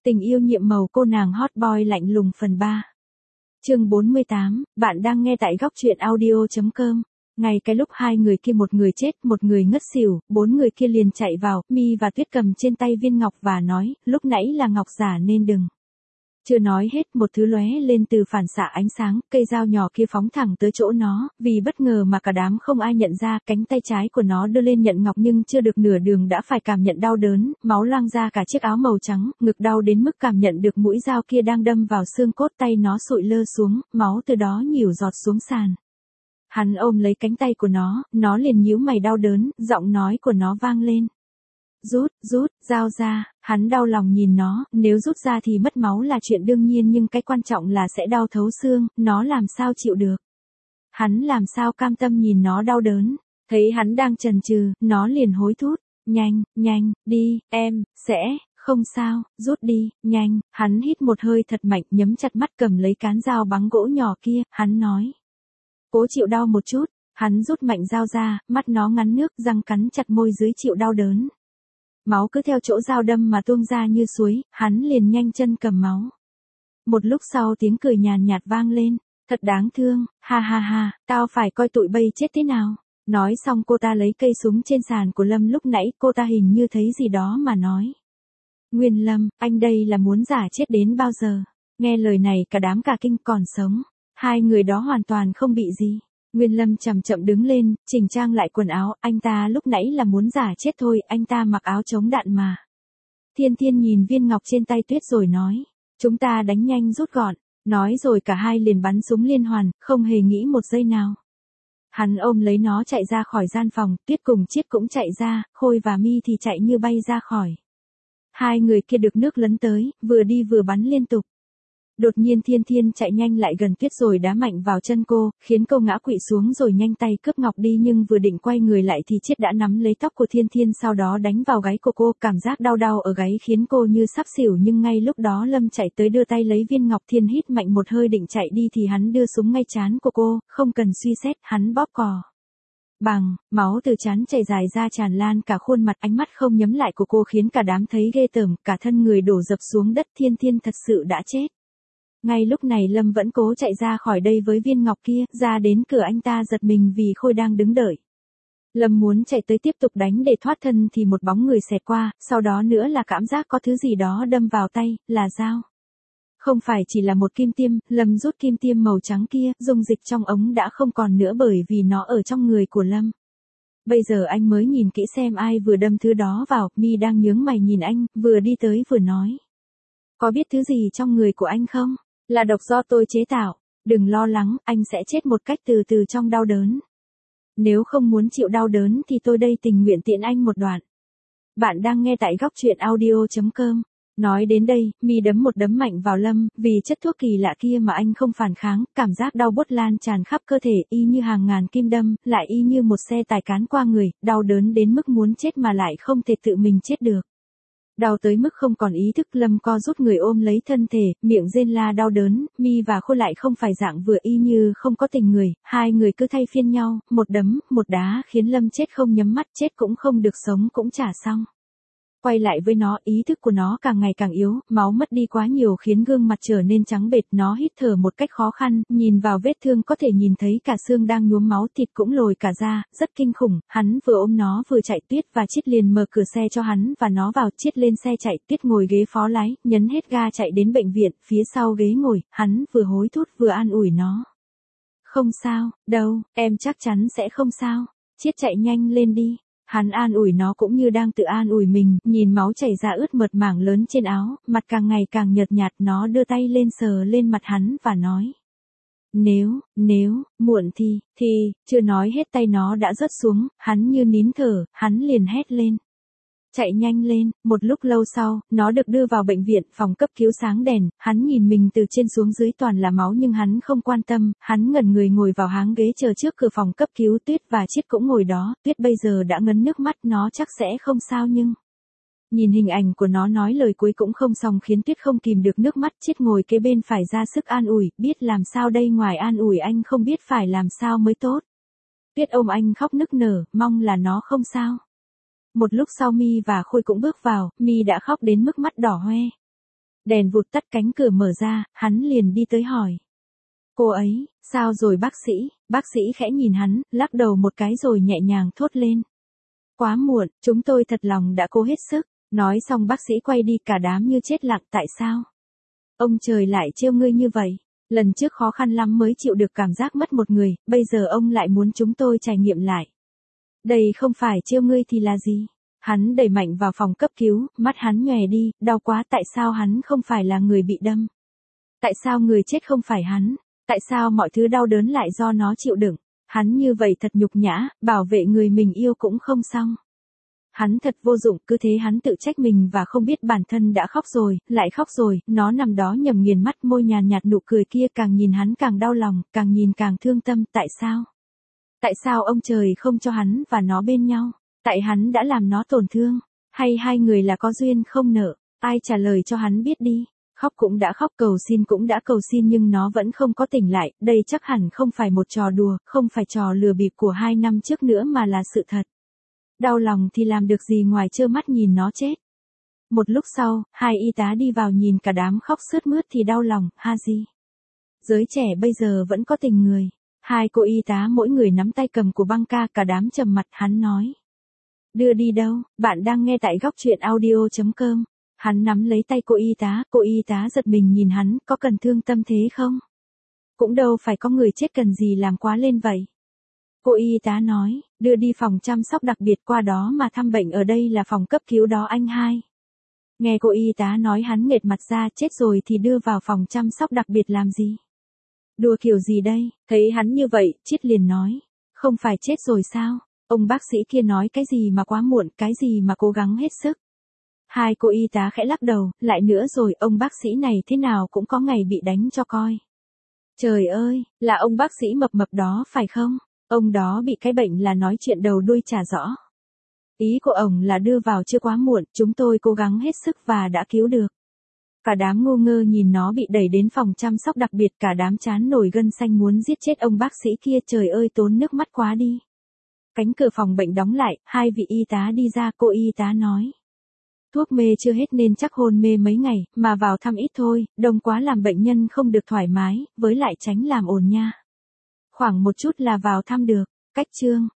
Tình yêu nhiệm màu cô nàng hot boy lạnh lùng phần 3. Chương 48, bạn đang nghe tại góc truyện audio.com. Ngay cái lúc hai người kia một người chết, một người ngất xỉu, bốn người kia liền chạy vào, Mi và Tuyết cầm trên tay viên ngọc và nói, lúc nãy là ngọc giả nên đừng. Chưa nói hết, một thứ lóe lên từ phản xạ ánh sáng, cây dao nhỏ kia phóng thẳng tới chỗ nó, vì bất ngờ mà cả đám không ai nhận ra, cánh tay trái của nó đưa lên nhận ngọc nhưng chưa được nửa đường đã phải cảm nhận đau đớn, máu loang ra cả chiếc áo màu trắng, ngực đau đến mức cảm nhận được mũi dao kia đang đâm vào xương cốt, tay nó sụi lơ xuống, máu từ đó nhỉu giọt xuống sàn. Hắn ôm lấy cánh tay của nó liền nhíu mày đau đớn, giọng nói của nó vang lên. Rút, dao ra, hắn đau lòng nhìn nó, nếu rút ra thì mất máu là chuyện đương nhiên nhưng cái quan trọng là sẽ đau thấu xương, nó làm sao chịu được. Hắn làm sao cam tâm nhìn nó đau đớn, thấy hắn đang chần chừ, nó liền hối thúc, nhanh, đi, em, sẽ, không sao, rút đi, nhanh, hắn hít một hơi thật mạnh nhấm chặt mắt cầm lấy cán dao bắn gỗ nhỏ kia, hắn nói. Cố chịu đau một chút, hắn rút mạnh dao ra, mắt nó ngắn nước, răng cắn chặt môi dưới chịu đau đớn. Máu cứ theo chỗ dao đâm mà tuôn ra như suối, hắn liền nhanh chân cầm máu. Một lúc sau tiếng cười nhàn nhạt vang lên, thật đáng thương, ha, tao phải coi tụi bay chết thế nào. Nói xong cô ta lấy cây súng trên sàn của Lâm lúc nãy, cô ta hình như thấy gì đó mà nói. Nguyên Lâm, anh đây là muốn giả chết đến bao giờ? Nghe lời này cả đám cả kinh còn sống, hai người đó hoàn toàn không bị gì. Nguyên Lâm chậm chậm đứng lên, chỉnh trang lại quần áo, anh ta lúc nãy là muốn giả chết thôi, anh ta mặc áo chống đạn mà. Thiên Thiên nhìn viên ngọc trên tay Tuyết rồi nói, chúng ta đánh nhanh rút gọn, nói rồi cả hai liền bắn súng liên hoàn, không hề nghĩ một giây nào. Hắn ôm lấy nó chạy ra khỏi gian phòng, Tuyết cùng Chiết cũng chạy ra, Khôi và Mi thì chạy như bay ra khỏi. Hai người kia được nước lấn tới, vừa đi vừa bắn liên tục. Đột nhiên Thiên Thiên chạy nhanh lại gần Tuyết rồi đá mạnh vào chân cô, khiến cô ngã quỵ xuống rồi nhanh tay cướp ngọc đi nhưng vừa định quay người lại thì Chiết đã nắm lấy tóc của Thiên Thiên sau đó đánh vào gáy của cô, cảm giác đau ở gáy khiến cô như sắp xỉu nhưng ngay lúc đó Lâm chạy tới đưa tay lấy viên ngọc. Thiên hít mạnh một hơi định chạy đi thì hắn đưa súng ngay trán của cô, không cần suy xét, hắn bóp cò. Bằng, máu từ trán chảy dài ra tràn lan cả khuôn mặt, ánh mắt không nhắm lại của cô khiến cả đám thấy ghê tởm, cả thân người đổ dập xuống đất. Thiên Thiên thật sự đã chết. Ngay lúc này Lâm vẫn cố chạy ra khỏi đây với viên ngọc kia, ra đến cửa anh ta giật mình vì Khôi đang đứng đợi. Lâm muốn chạy tới tiếp tục đánh để thoát thân thì một bóng người xẹt qua, sau đó nữa là cảm giác có thứ gì đó đâm vào tay, là dao. Không phải chỉ là một kim tiêm, Lâm rút kim tiêm màu trắng kia, dung dịch trong ống đã không còn nữa bởi vì nó ở trong người của Lâm. Bây giờ anh mới nhìn kỹ xem ai vừa đâm thứ đó vào, Mi đang nhướng mày nhìn anh, vừa đi tới vừa nói. Có biết thứ gì trong người của anh không? Là độc do tôi chế tạo, đừng lo lắng, anh sẽ chết một cách từ từ trong đau đớn. Nếu không muốn chịu đau đớn thì tôi đây tình nguyện tiễn anh một đoạn. Bạn đang nghe tại góc truyện audio.com. Nói đến đây, Mi đấm một đấm mạnh vào Lâm, vì chất thuốc kỳ lạ kia mà anh không phản kháng, cảm giác đau buốt lan tràn khắp cơ thể, y như hàng ngàn kim đâm, lại y như một xe tải cán qua người, đau đớn đến mức muốn chết mà lại không thể tự mình chết được. Đau tới mức không còn ý thức, Lâm co rút người ôm lấy thân thể, miệng rên la đau đớn. Mi và Khôi lại không phải dạng vừa, y như không có tình người, hai người cứ thay phiên nhau, một đấm, một đá khiến Lâm chết không nhắm mắt, chết cũng không được, sống cũng chả xong. Quay lại với nó, ý thức của nó càng ngày càng yếu, máu mất đi quá nhiều khiến gương mặt trở nên trắng bệch, nó hít thở một cách khó khăn, nhìn vào vết thương có thể nhìn thấy cả xương đang nhuốm máu, thịt cũng lồi cả ra, rất kinh khủng. Hắn vừa ôm nó vừa chạy, Tuyết và Chiết liền mở cửa xe cho hắn và nó vào. Chiết lên xe chạy, Tuyết ngồi ghế phó lái, nhấn hết ga chạy đến bệnh viện, phía sau ghế ngồi, hắn vừa hối thúc vừa an ủi nó. Không sao, đâu, em chắc chắn sẽ không sao, Chiết chạy nhanh lên đi. Hắn an ủi nó cũng như đang tự an ủi mình, nhìn máu chảy ra ướt mượt mảng lớn trên áo, mặt càng ngày càng nhợt nhạt, nó đưa tay lên sờ lên mặt hắn và nói. Nếu, muộn thì, chưa nói hết tay nó đã rớt xuống, hắn như nín thở, hắn liền hét lên. Chạy nhanh lên, một lúc lâu sau, nó được đưa vào bệnh viện, phòng cấp cứu sáng đèn, hắn nhìn mình từ trên xuống dưới toàn là máu nhưng hắn không quan tâm, hắn ngẩn người ngồi vào háng ghế chờ trước cửa phòng cấp cứu. Tuyết và Chiết cũng ngồi đó, Tuyết bây giờ đã ngấn nước mắt, nó chắc sẽ không sao nhưng... Nhìn hình ảnh của nó nói lời cuối cũng không xong khiến Tuyết không kìm được nước mắt. Chiết ngồi kế bên phải ra sức an ủi, biết làm sao đây, ngoài an ủi anh không biết phải làm sao mới tốt. Tuyết ôm anh khóc nức nở, mong là nó không sao. Một lúc sau Mi và Khôi cũng bước vào, Mi đã khóc đến mức mắt đỏ hoe. Đèn vụt tắt, cánh cửa mở ra, hắn liền đi tới hỏi. Cô ấy, sao rồi bác sĩ khẽ nhìn hắn, lắc đầu một cái rồi nhẹ nhàng thốt lên. Quá muộn, chúng tôi thật lòng đã cố hết sức. Nói xong bác sĩ quay đi, cả đám như chết lặng. Tại sao? Ông trời lại trêu ngươi như vậy. Lần trước khó khăn lắm mới chịu được cảm giác mất một người, bây giờ ông lại muốn chúng tôi trải nghiệm lại. Đây không phải trêu ngươi thì là gì? Hắn đẩy mạnh vào phòng cấp cứu, mắt hắn nhòe đi, đau quá. Tại sao hắn không phải là người bị đâm? Tại sao người chết không phải hắn? Tại sao mọi thứ đau đớn lại do nó chịu đựng? Hắn như vậy thật nhục nhã, bảo vệ người mình yêu cũng không xong. Hắn thật vô dụng, cứ thế hắn tự trách mình và không biết bản thân đã khóc rồi, lại khóc rồi. Nó nằm đó nhầm nghiền mắt, môi nhàn nhạt, nụ cười kia càng nhìn hắn càng đau lòng, càng nhìn càng thương tâm. Tại sao? Tại sao ông trời không cho hắn và nó bên nhau? Tại hắn đã làm nó tổn thương? Hay hai người là có duyên không nợ? Ai trả lời cho hắn biết đi. Khóc cũng đã khóc, cầu xin cũng đã cầu xin, nhưng nó vẫn không có tỉnh lại. Đây chắc hẳn không phải một trò đùa, không phải trò lừa bịp của 2 năm trước nữa mà là sự thật. Đau lòng thì làm được gì ngoài trơ mắt nhìn nó chết. Một lúc sau, 2 y tá đi vào nhìn cả đám khóc sướt mướt thì đau lòng. Haji, giới trẻ bây giờ vẫn có tình người. 2 cô y tá mỗi người nắm tay cầm của băng ca, cả đám trầm mặt. Hắn nói. Đưa đi đâu? Bạn đang nghe tại góc truyện audio.com. Hắn nắm lấy tay cô y tá giật mình nhìn hắn. Có cần thương tâm thế không? Cũng đâu phải có người chết cần gì làm quá lên vậy. Cô y tá nói, đưa đi phòng chăm sóc đặc biệt, qua đó mà thăm bệnh, ở đây là phòng cấp cứu đó anh hai. Nghe cô y tá nói hắn nghệt mặt ra, chết rồi thì đưa vào phòng chăm sóc đặc biệt làm gì? Đùa kiểu gì đây? Thấy hắn như vậy, Triết liền nói, không phải chết rồi sao? Ông bác sĩ kia nói cái gì mà quá muộn, cái gì mà cố gắng hết sức. 2 cô y tá khẽ lắc đầu, lại nữa rồi, ông bác sĩ này thế nào cũng có ngày bị đánh cho coi. Trời ơi, là ông bác sĩ mập mập đó phải không? Ông đó bị cái bệnh là nói chuyện đầu đuôi chả rõ. Ý của ông là đưa vào chưa quá muộn, chúng tôi cố gắng hết sức và đã cứu được. Cả đám ngu ngơ nhìn nó bị đẩy đến phòng chăm sóc đặc biệt, cả đám chán nổi gân xanh muốn giết chết ông bác sĩ kia. Trời ơi, tốn nước mắt quá đi. Cánh cửa phòng bệnh đóng lại, 2 vị y tá đi ra, cô y tá nói. Thuốc mê chưa hết nên chắc hôn mê mấy ngày, mà vào thăm ít thôi, đông quá làm bệnh nhân không được thoải mái, với lại tránh làm ồn nha. Khoảng một chút là vào thăm được. Cách chương